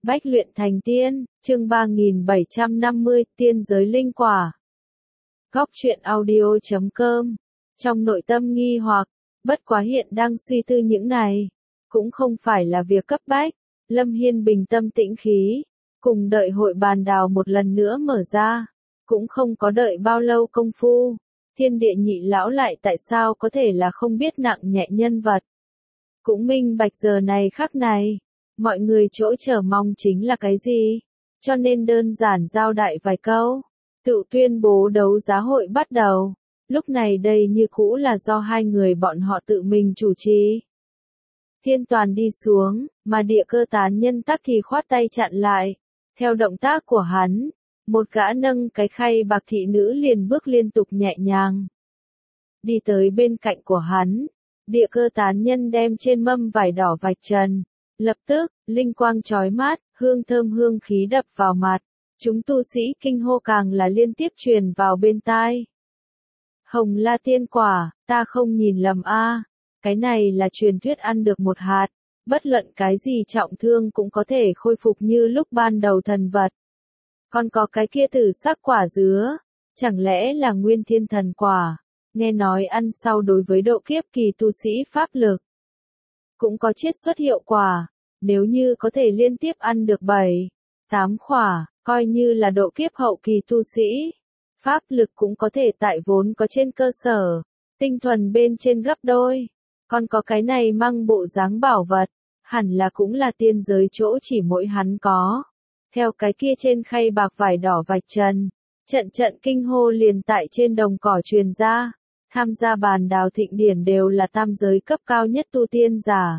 Bách luyện thành tiên, chương 3750, tiên giới linh quả. Góc truyện audio.com. Trong nội tâm nghi hoặc, bất quá hiện đang suy tư những này, cũng không phải là việc cấp bách. Lâm Hiên bình tâm tĩnh khí, cùng đợi hội bàn đào một lần nữa mở ra, cũng không có đợi bao lâu công phu. Thiên địa nhị lão lại tại sao có thể là không biết nặng nhẹ nhân vật. Cũng minh bạch giờ này khắc này, mọi người chỗ chờ mong chính là cái gì, cho nên đơn giản giao đại vài câu, tự tuyên bố đấu giá hội bắt đầu. Lúc này đây như cũ là do hai người bọn họ tự mình chủ trì. Thiên Toàn đi xuống, mà Địa Cơ tán nhân tắc thì khoát tay chặn lại. Theo động tác của hắn, một gã nâng cái khay bạc thị nữ liền bước liên tục nhẹ nhàng đi tới bên cạnh của hắn. Địa Cơ tán nhân đem trên mâm vải đỏ vạch trần. Lập tức, linh quang chói mắt, hương thơm hương khí đập vào mặt. Chúng tu sĩ kinh hô càng là liên tiếp truyền vào bên tai. Hồng La tiên quả, ta không nhìn lầm a, cái này là truyền thuyết ăn được một hạt, bất luận cái gì trọng thương cũng có thể khôi phục như lúc ban đầu thần vật. Còn có cái kia tử sắc quả dứa, chẳng lẽ là nguyên thiên thần quả, nghe nói ăn sau đối với độ kiếp kỳ tu sĩ pháp lực cũng có chiết xuất hiệu quả, nếu như có thể liên tiếp ăn được 7, 8 khỏa, coi như là độ kiếp hậu kỳ tu sĩ. Pháp lực cũng có thể tại vốn có trên cơ sở, tinh thuần bên trên gấp đôi. Còn có cái này mang bộ dáng bảo vật, hẳn là cũng là tiên giới chỗ chỉ mỗi hắn có. Theo cái kia trên khay bạc vải đỏ vạch trần, trận trận kinh hô liền tại trên đồng cỏ truyền ra. Tham gia bàn đào thịnh điển đều là tam giới cấp cao nhất tu tiên giả.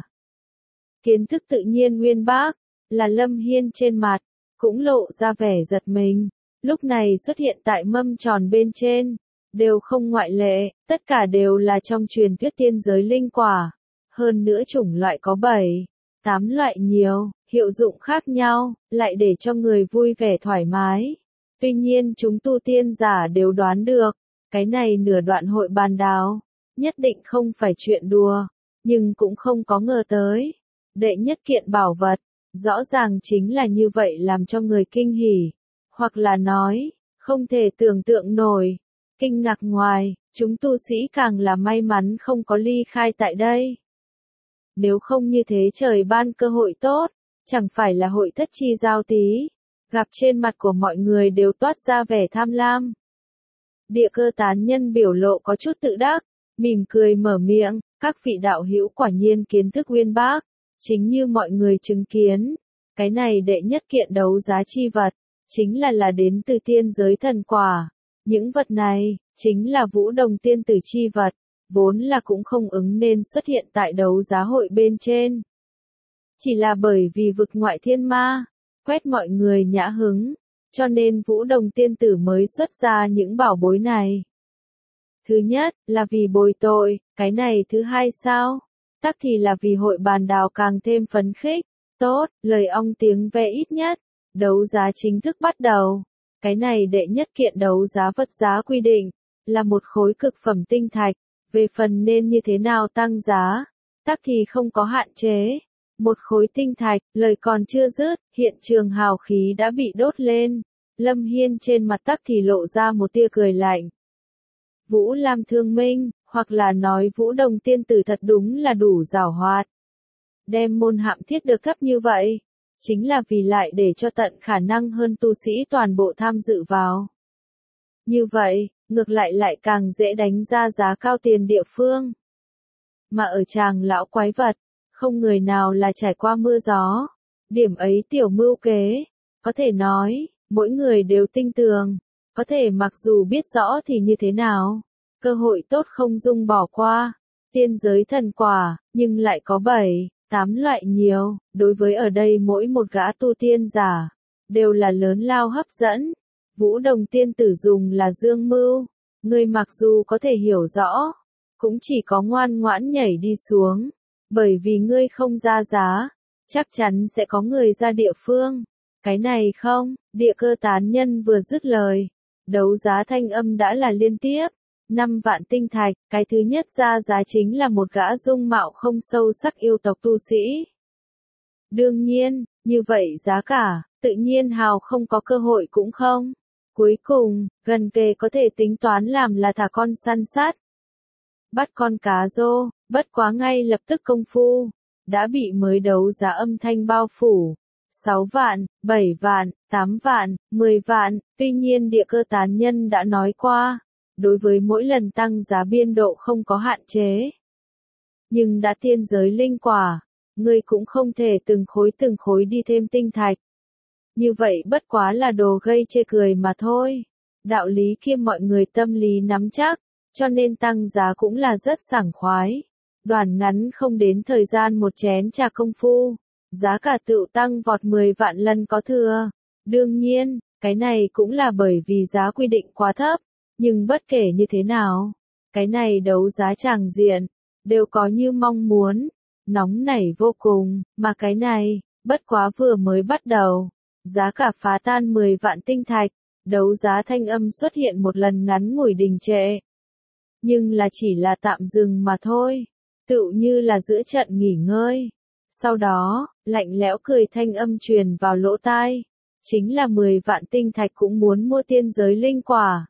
Kiến thức tự nhiên uyên bác, là Lâm Hiên trên mặt, cũng lộ ra vẻ giật mình. Lúc này xuất hiện tại mâm tròn bên trên, đều không ngoại lệ, tất cả đều là trong truyền thuyết tiên giới linh quả. Hơn nữa chủng loại có 7, 8 loại nhiều, hiệu dụng khác nhau, lại để cho người vui vẻ thoải mái. Tuy nhiên chúng tu tiên giả đều đoán được, cái này nửa đoạn hội bàn đào, nhất định không phải chuyện đùa, nhưng cũng không có ngờ tới. Đệ nhất kiện bảo vật, rõ ràng chính là như vậy làm cho người kinh hỉ, hoặc là nói, không thể tưởng tượng nổi. Kinh ngạc ngoài, chúng tu sĩ càng là may mắn không có ly khai tại đây. Nếu không như thế trời ban cơ hội tốt, chẳng phải là hội thất chi giao tí, gặp trên mặt của mọi người đều toát ra vẻ tham lam. Địa Cơ tán nhân biểu lộ có chút tự đắc, mỉm cười mở miệng, các vị đạo hữu quả nhiên kiến thức uyên bác, chính như mọi người chứng kiến, cái này đệ nhất kiện đấu giá chi vật, chính là đến từ tiên giới thần quả. Những vật này, chính là Vũ Đồng tiên tử chi vật, vốn là cũng không ứng nên xuất hiện tại đấu giá hội bên trên. Chỉ là bởi vì vực ngoại thiên ma, quét mọi người nhã hứng, cho nên Vũ Đồng tiên tử mới xuất ra những bảo bối này. Thứ nhất, là vì bồi tội, cái này thứ hai sao? Tắc thì là vì hội bàn đào càng thêm phấn khích. Tốt, lời ong tiếng ve ít nhất, đấu giá chính thức bắt đầu. Cái này đệ nhất kiện đấu giá vật giá quy định, là một khối cực phẩm tinh thạch, về phần nên như thế nào tăng giá, tắc thì không có hạn chế. Một khối tinh thạch, lời còn chưa dứt, hiện trường hào khí đã bị đốt lên. Lâm Hiên trên mặt tắc thì lộ ra một tia cười lạnh. Vũ Lam Thương Minh, hoặc là nói Vũ Đồng tiên tử thật đúng là đủ giảo hoạt. Đem môn hạm thiết được thấp như vậy, chính là vì lại để cho tận khả năng hơn tu sĩ toàn bộ tham dự vào. Như vậy, ngược lại càng dễ đánh ra giá cao tiền địa phương. Mà ở tràng lão quái vật, không người nào là trải qua mưa gió. Điểm ấy tiểu mưu kế, có thể nói, mỗi người đều tinh tường, có thể mặc dù biết rõ thì như thế nào, cơ hội tốt không dung bỏ qua. Tiên giới thần quả, nhưng lại có 7, 8 loại nhiều, đối với ở đây mỗi một gã tu tiên giả, đều là lớn lao hấp dẫn. Vũ Đồng tiên tử dùng là dương mưu, người mặc dù có thể hiểu rõ, cũng chỉ có ngoan ngoãn nhảy đi xuống, bởi vì ngươi không ra giá, chắc chắn sẽ có người ra địa phương. Cái này không, Địa Cơ tán nhân vừa dứt lời, đấu giá thanh âm đã là liên tiếp. 5 vạn tinh thạch, cái thứ nhất ra giá chính là một gã dung mạo không sâu sắc yêu tộc tu sĩ. Đương nhiên, Như vậy giá cả, tự nhiên Hào không có cơ hội cũng không. Cuối cùng, gần kề có thể tính toán làm là thả con săn sát. Bắt con cá rô, bất quá ngay lập tức công phu, đã bị mới đấu giá âm thanh bao phủ. 6 vạn, 7 vạn, 8 vạn, 10 vạn, tuy nhiên địa cơ tán nhân đã nói qua, đối với mỗi lần tăng giá biên độ không có hạn chế. Nhưng đã tiên giới linh quả, người cũng không thể từng khối đi thêm tinh thạch. Như vậy bất quá là đồ gây chê cười mà thôi. Đạo lý kia mọi người tâm lý nắm chắc, cho nên tăng giá cũng là rất sảng khoái. Đoàn ngắn không đến thời gian một chén trà công phu, giá cả tựu tăng vọt 10 vạn lần có thừa. Đương nhiên, cái này cũng là bởi vì giá quy định quá thấp, nhưng bất kể như thế nào, cái này đấu giá tràng diện, đều có như mong muốn, nóng nảy vô cùng, mà cái này, bất quá vừa mới bắt đầu, giá cả phá tan 10 vạn tinh thạch, đấu giá thanh âm xuất hiện một lần ngắn ngủi đình trệ. Nhưng là chỉ là tạm dừng mà thôi, tựu như là giữa trận nghỉ ngơi. Sau đó, lạnh lẽo cười thanh âm truyền vào lỗ tai, chính là 10 vạn tinh thạch cũng muốn mua tiên giới linh quả.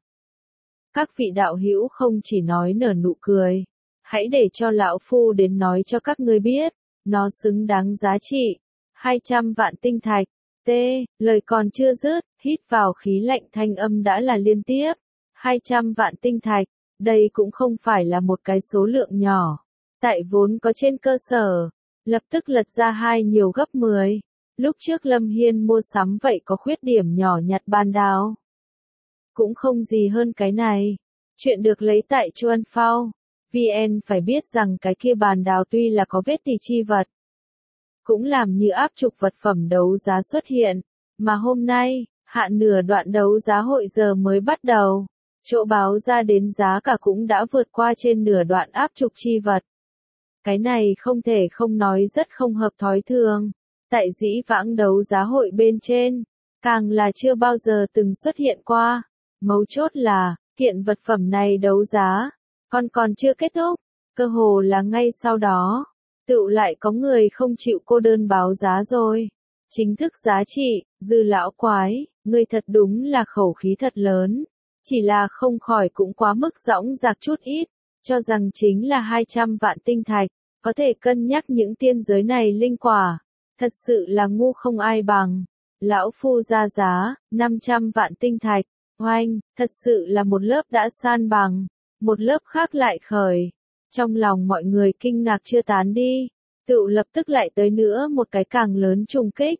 Các vị đạo hữu không chỉ nói nở nụ cười, hãy để cho lão phu đến nói cho các ngươi biết, nó xứng đáng giá trị. 200 vạn tinh thạch. T, lời còn chưa dứt, hít vào khí lạnh thanh âm đã là liên tiếp. 200 vạn tinh thạch, đây cũng không phải là một cái số lượng nhỏ. Tại vốn có trên cơ sở, lập tức lật ra hai nhiều gấp 10. Lúc trước Lâm Hiên mua sắm vậy có khuyết điểm nhỏ nhặt ban đào. Cũng không gì hơn cái này. Chuyện được lấy tại Chuan Phao. VN phải biết rằng cái kia bàn đào tuy là có vết tì chi vật, cũng làm như áp trục vật phẩm đấu giá xuất hiện, mà hôm nay, hạn nửa đoạn đấu giá hội giờ mới bắt đầu, chỗ báo ra đến giá cả cũng đã vượt qua trên nửa đoạn áp trục chi vật. Cái này không thể không nói rất không hợp thói thường, tại dĩ vãng đấu giá hội bên trên, càng là chưa bao giờ từng xuất hiện qua, mấu chốt là, kiện vật phẩm này đấu giá, còn chưa kết thúc, cơ hồ là ngay sau đó. Tựu lại có người không chịu cô đơn báo giá rồi. Chính thức giá trị, Dư lão quái, ngươi thật đúng là khẩu khí thật lớn. Chỉ là không khỏi cũng quá mức dõng dạc chút ít, cho rằng chính là 200 vạn tinh thạch, có thể cân nhắc những tiên giới này linh quả. Thật sự là ngu không ai bằng. Lão phu ra giá, 500 vạn tinh thạch, oanh, thật sự là một lớp đã san bằng, một lớp khác lại khởi. Trong lòng mọi người kinh ngạc chưa tán đi, tựu lập tức lại tới nữa một cái càng lớn trùng kích.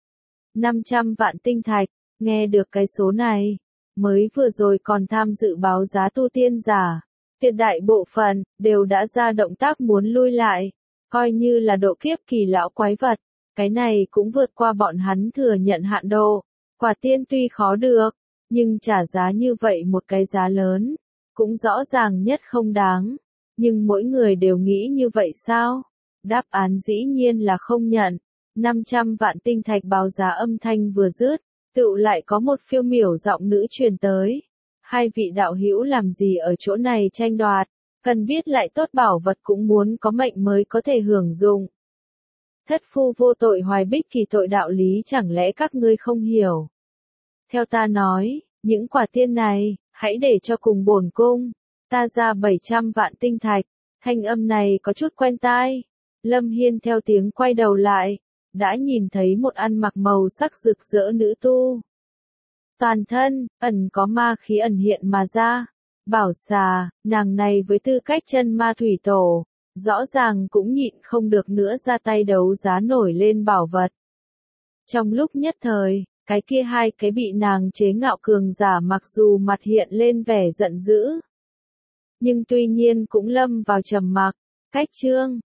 500 vạn tinh thạch, nghe được cái số này, mới vừa rồi còn tham dự báo giá tu tiên giả, tuyệt đại bộ phận, đều đã ra động tác muốn lui lại, coi như là độ kiếp kỳ lão quái vật, cái này cũng vượt qua bọn hắn thừa nhận hạn độ, quả tiên tuy khó được, nhưng trả giá như vậy một cái giá lớn, cũng rõ ràng nhất không đáng. Nhưng mỗi người đều nghĩ như vậy sao? Đáp án dĩ nhiên là không nhận. 500 vạn tinh thạch báo giá âm thanh vừa dứt, tựu lại có một phiêu miểu giọng nữ truyền tới. Hai vị đạo hữu làm gì ở chỗ này tranh đoạt, cần biết lại tốt bảo vật cũng muốn có mệnh mới có thể hưởng dụng. Thất phu vô tội hoài bích kỳ tội đạo lý chẳng lẽ các ngươi không hiểu? Theo ta nói, những quả tiên này, hãy để cho cùng bổn cung. Ta ra 700 vạn tinh thạch, thanh âm này có chút quen tai. Lâm Hiên theo tiếng quay đầu lại, đã nhìn thấy một ăn mặc màu sắc rực rỡ nữ tu. Toàn thân, ẩn có ma khí ẩn hiện mà ra. Bảo xà, nàng này với tư cách chân ma thủy tổ, rõ ràng cũng nhịn không được nữa ra tay đấu giá nổi lên bảo vật. Trong lúc nhất thời, cái kia hai cái bị nàng chế ngạo cường giả mặc dù mặt hiện lên vẻ giận dữ, nhưng tuy nhiên cũng lâm vào trầm mặc. Cách chương